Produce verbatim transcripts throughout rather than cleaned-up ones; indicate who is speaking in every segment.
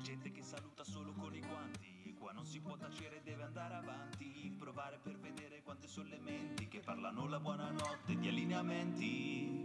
Speaker 1: Gente che saluta solo con i guanti, qua non si può tacere, deve andare avanti, provare per vedere quante sono le menti che parlano la buonanotte di allineamenti.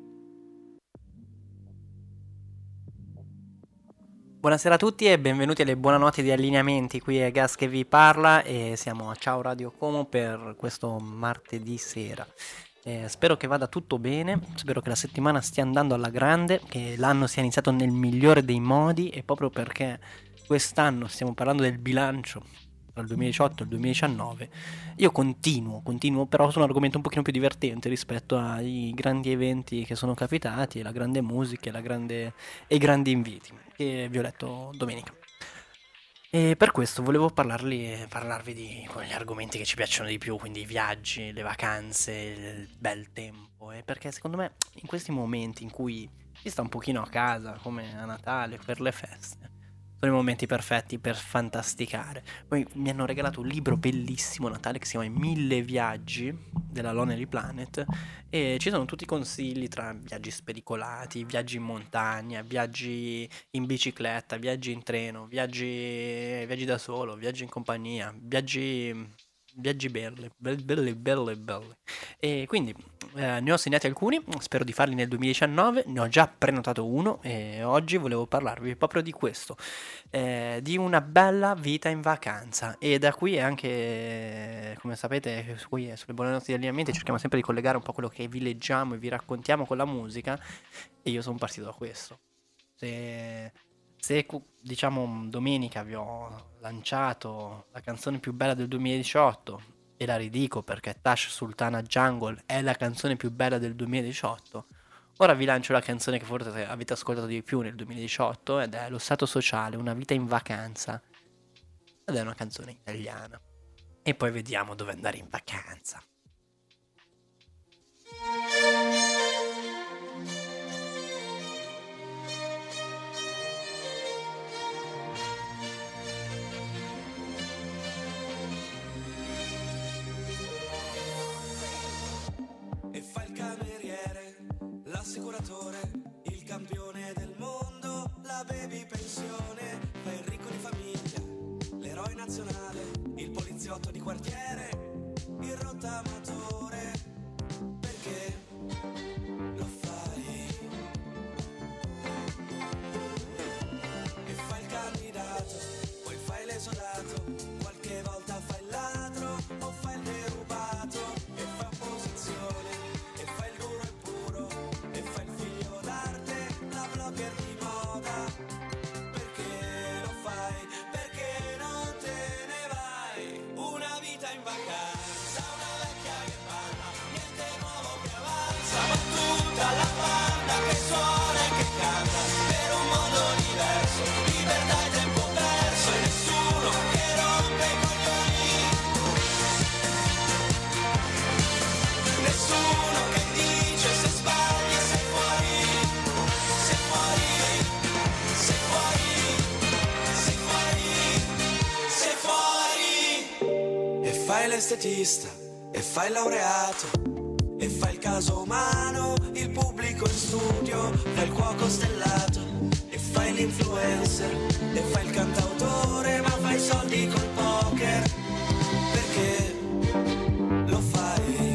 Speaker 2: Buonasera a tutti e benvenuti alle buonanotte di allineamenti, qui è Gas che vi parla e siamo a Ciao Radio Como per questo martedì sera. Eh, spero che vada tutto bene, spero che la settimana stia andando alla grande, che l'anno sia iniziato nel migliore dei modi e proprio perché quest'anno stiamo parlando del bilancio tra il duemiladiciotto e il duemiladiciannove, io continuo, continuo però su un argomento un pochino più divertente rispetto ai grandi eventi che sono capitati, la grande musica e, la grande, e i grandi inviti che vi ho letto domenica. E per questo volevo parlarli, parlarvi di quegli argomenti che ci piacciono di più, quindi i viaggi, le vacanze, il bel tempo. E perché secondo me in questi momenti in cui si sta un pochino a casa, come a Natale, per le feste, sono i momenti perfetti per fantasticare. Poi mi hanno regalato un libro bellissimo a Natale che si chiama I mille viaggi della Lonely Planet e ci sono tutti i consigli tra viaggi spericolati, viaggi in montagna, viaggi in bicicletta, viaggi in treno, viaggi, viaggi da solo, viaggi in compagnia, viaggi, viaggi belli, belli, belli, belli, belli. E quindi eh, ne ho segnati alcuni, spero di farli nel duemiladiciannove, ne ho già prenotato uno e oggi volevo parlarvi proprio di questo, eh, di una bella vita in vacanza. E da qui anche, eh, come sapete, su qui, sulle buone notti di allineamenti cerchiamo sempre di collegare un po' quello che vi leggiamo e vi raccontiamo con la musica e io sono partito da questo. Se, se cu- diciamo domenica vi ho lanciato la canzone più bella del duemiladiciotto e la ridico perché Tash Sultana Jungle è la canzone più bella del duemiladiciotto, ora vi lancio la canzone che forse avete ascoltato di più nel duemiladiciotto ed è Lo Stato Sociale, una vita in vacanza, ed è una canzone italiana. E poi vediamo dove andare in vacanza.
Speaker 3: E fa il cameriere, l'assicuratore, il campione del mondo, la baby pensione, fa il ricco di famiglia, l'eroe nazionale, il poliziotto di quartiere, il rottamatore, perché lo fai? E fa il candidato, poi fai l'esodato, qualche volta fai il ladro o fai il derubato, e fai opposizione, e fai il duro e puro, e fai il figlio d'arte, la blogger di moda, perché lo fai? Perché non te ne vai? Una vita in vacanza, una vecchia che parla, niente nuovo che avanza, ma tutta la banda che suona e che canta, per un mondo diverso, libertà e tempo perso, e nessuno che rompe i coglioni, nessuno che dice se sbagli sei fuori, sei fuori, sei fuori, sei fuori, sei fuori. E fai l'estetista, e fai il laureato, e fai il caso umano, il pubblico in studio, fai il cuoco stellato, e fai l'influencer, e fai il cantautore, ma fai soldi col poker, perché lo fai?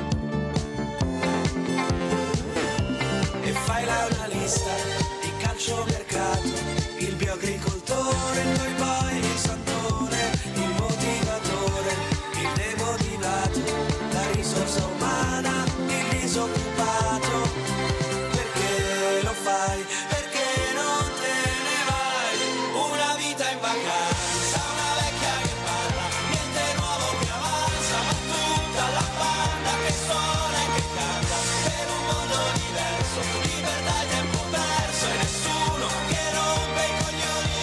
Speaker 3: E fai l'analista di calciomercato, il bioagricoltore, noi poi il santone, il motivatore, il demotivato, la risorsa umana, il disoccupato, perché lo fai? Perché non te ne vai? Una vita in vacanza, una vecchia che parla, niente nuovo che avanza, ma tutta la banda che suona e che canta, per un mondo diverso, libertà e tempo perso, e nessuno che rompe i coglioni,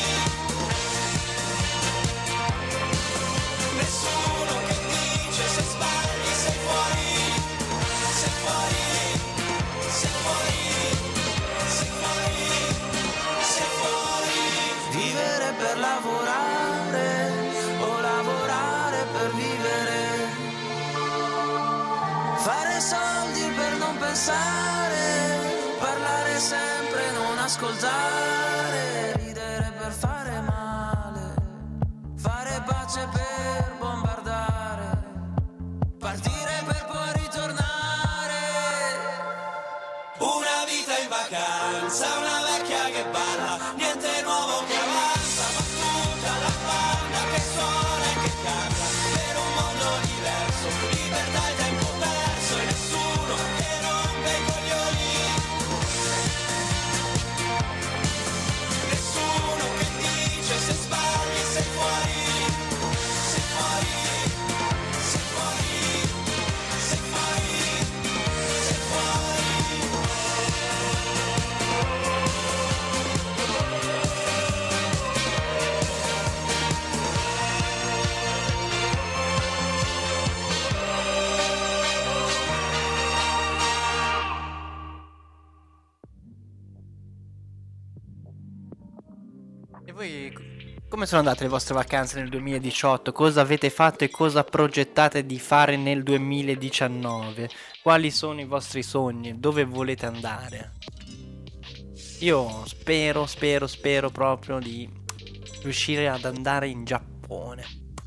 Speaker 3: nessuno che dice se sbagli sei fuori, sei fuori, sei fuori, sei fuori, sei fuori. Vivere per lavorare o lavorare per vivere, fare soldi per non pensare, parlare sempre, non ascoltare, ridere per fare minacce per bombardare, partire per poi ritornare. Una vita in vacanza, una vecchia che balla, niente nuovo che avanza, ma tutta la banda che suona e che canta, per un mondo diverso, libertà e tempo perso, e nessuno che rompe i coglioni, nessuno che dice se sbagli sei fuori, sei fuori, sei fuori, sei fuori, sei fuori.
Speaker 2: E voi co- come sono andate le vostre vacanze nel duemiladiciotto? Cosa avete fatto e cosa progettate di fare nel duemiladiciannove? Quali sono i vostri sogni? Dove volete andare? Io spero, spero, spero proprio di riuscire ad andare in Giappone.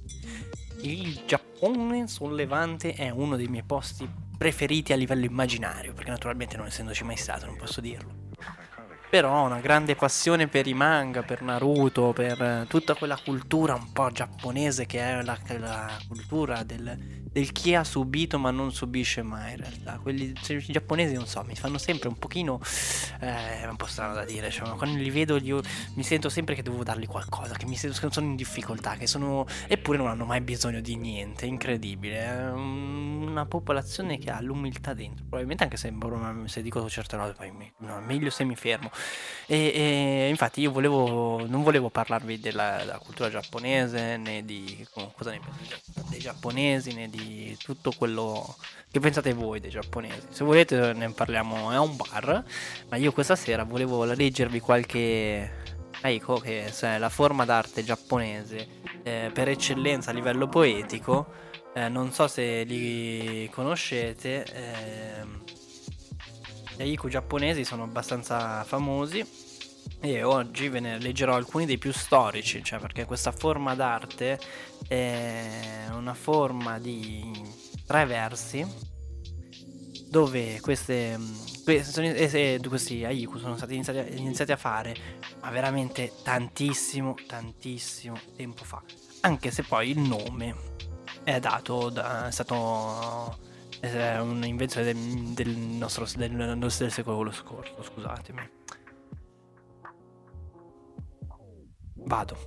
Speaker 2: Il Giappone sul Levante è uno dei miei posti preferiti a livello immaginario, perché naturalmente non essendoci mai stato non posso dirlo. Però ho una grande passione per i manga, per Naruto, per eh, tutta quella cultura un po' giapponese che è la, la cultura del, del chi ha subito ma non subisce mai in realtà. Quelli cioè, i giapponesi non so, mi fanno sempre un pochino eh, è un po' strano da dire, cioè, quando li vedo io mi sento sempre che devo dargli qualcosa, che mi sento che sono in difficoltà, che sono eppure non hanno mai bisogno di niente, incredibile. È una popolazione che ha l'umiltà dentro, probabilmente anche se, se dico certe cose poi mi, no, meglio se mi fermo. E, e infatti io volevo non volevo parlarvi della, della cultura giapponese né di com- cosa ne pensate dei giapponesi né di tutto quello che pensate voi dei giapponesi. Se volete ne parliamo, è un bar, ma io questa sera volevo leggervi qualche Aiko, che è la forma d'arte giapponese eh, per eccellenza a livello poetico. Eh, non so se li conoscete. ehm, Gli haiku giapponesi sono abbastanza famosi e oggi ve ne leggerò alcuni dei più storici, cioè perché questa forma d'arte è una forma di tre versi dove queste, queste sono- eh, eh, questi haiku sono stati iniziati a, iniziati a fare ma veramente tantissimo, tantissimo tempo fa, anche se poi il nome è dato da, è stato è un'invenzione del, del nostro del, del secolo scorso, scusatemi. Vado.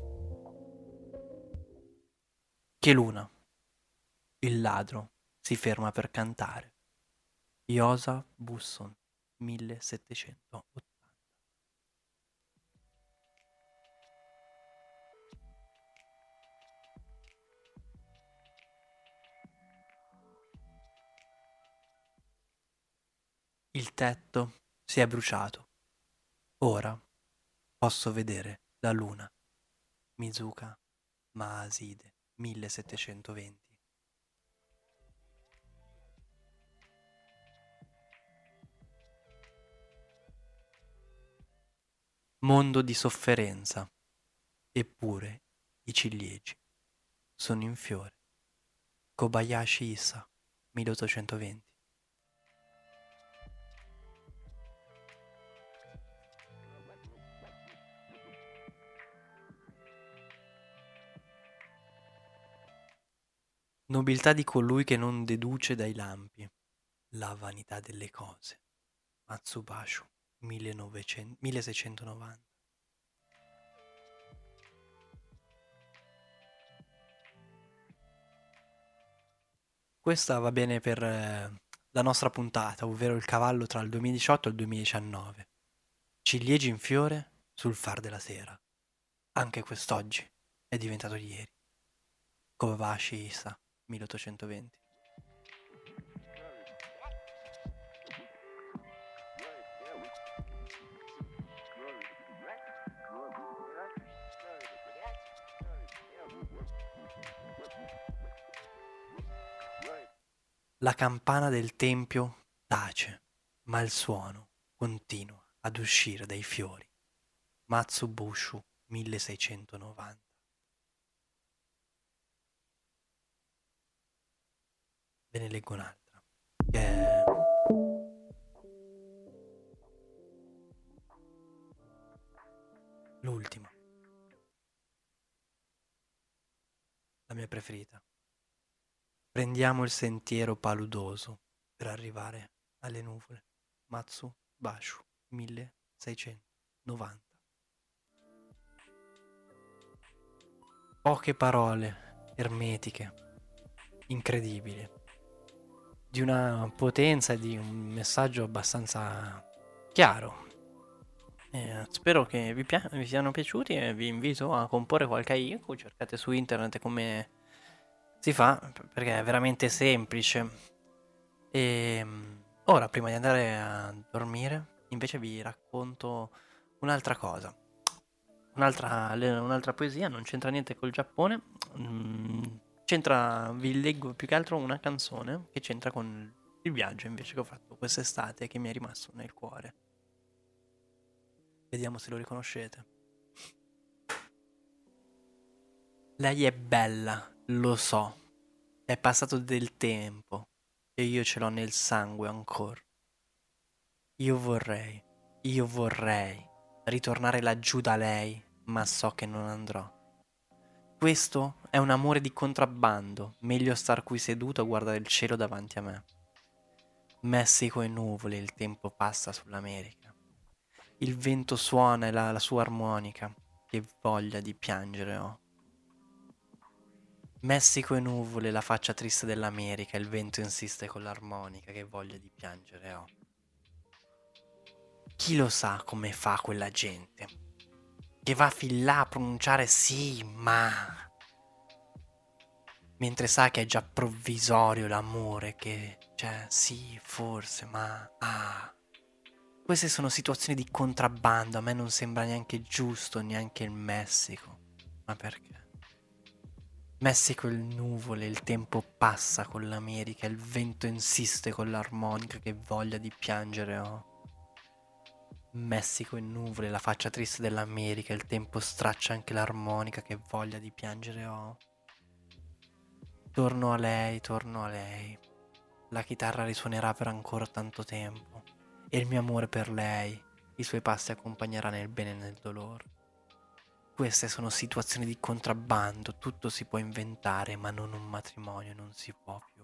Speaker 2: Che luna, il ladro, si ferma per cantare. Iosa Busson, millesettecentottanta. Il tetto si è bruciato. Ora posso vedere la luna. Mizuka Maaside, millesettecentoventi. Mondo di sofferenza. Eppure i ciliegi sono in fiore. Kobayashi Issa, milleottocentoventi. Nobiltà di colui che non deduce dai lampi la vanità delle cose. Matsubashu, millenovecento milleseicentonovanta. Questa va bene per eh, la nostra puntata, ovvero il cavallo tra il duemiladiciotto e il duemiladiciannove. Ciliegi in fiore sul far della sera. Anche quest'oggi è diventato ieri. Kobayashi Issa, milleottocentoventi. La campana del tempio tace, ma il suono continua ad uscire dai fiori. Matsubushu, milleseicentonovanta. Ve ne leggo un'altra. Che è... l'ultima. La mia preferita. Prendiamo il sentiero paludoso per arrivare alle nuvole. Matsu Bashu, milleseicentonovanta. Poche parole, ermetiche, incredibili, di una potenza e di un messaggio abbastanza chiaro. Eh, spero che vi, pia- vi siano piaciuti e vi invito a comporre qualche haiku. Cercate su internet come si fa, perché è veramente semplice. E ora, prima di andare a dormire, invece vi racconto un'altra cosa. Un'altra, un'altra poesia, non c'entra niente col Giappone. Mm, c'entra, vi leggo più che altro una canzone che c'entra con il viaggio invece che ho fatto quest'estate, che mi è rimasto nel cuore. Vediamo se lo riconoscete. Lei è bella, lo so. È passato del tempo e io ce l'ho nel sangue ancora. Io vorrei, io vorrei ritornare laggiù da lei, ma so che non andrò. Questo è un amore di contrabbando, meglio star qui seduto a guardare il cielo davanti a me. Messico e nuvole, il tempo passa sull'America. Il vento suona e la, la sua armonica, che voglia di piangere ho. Messico e nuvole, la faccia triste dell'America, il vento insiste con l'armonica, che voglia di piangere ho. Chi lo sa come fa quella gente, che va fin là a pronunciare sì, ma... mentre sa che è già provvisorio l'amore, che cioè sì, forse, ma... ah... Queste sono situazioni di contrabbando, a me non sembra neanche giusto, neanche il Messico. Ma perché? Messico e nuvole, il tempo passa con l'America, il vento insiste con l'armonica, che voglia di piangere ho. Messico e nuvole, la faccia triste dell'America, il tempo straccia anche l'armonica, che voglia di piangere ho. Torno a lei, torno a lei, la chitarra risuonerà per ancora tanto tempo. E il mio amore per lei, i suoi passi accompagnerà nel bene e nel dolore. Queste sono situazioni di contrabbando, tutto si può inventare, ma non un matrimonio, non si può più.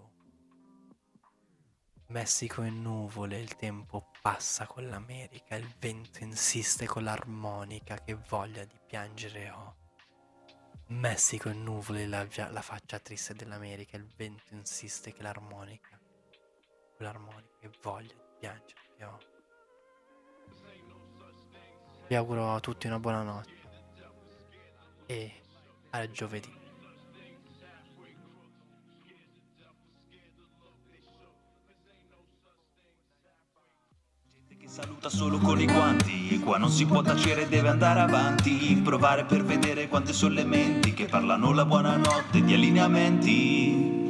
Speaker 2: Messico e nuvole, il tempo passa con l'America, il vento insiste con l'armonica, che voglia di piangere ho. Messico e nuvole, la, la faccia triste dell'America, il vento insiste che l'armonica, con l'armonica, che voglia di piangere. Io. Vi auguro a tutti una buona notte e a giovedì.
Speaker 1: Che saluta solo con i guanti, qua non si può tacere, deve andare avanti, provare per vedere quante sono le menti che parlano la buonanotte di allineamenti.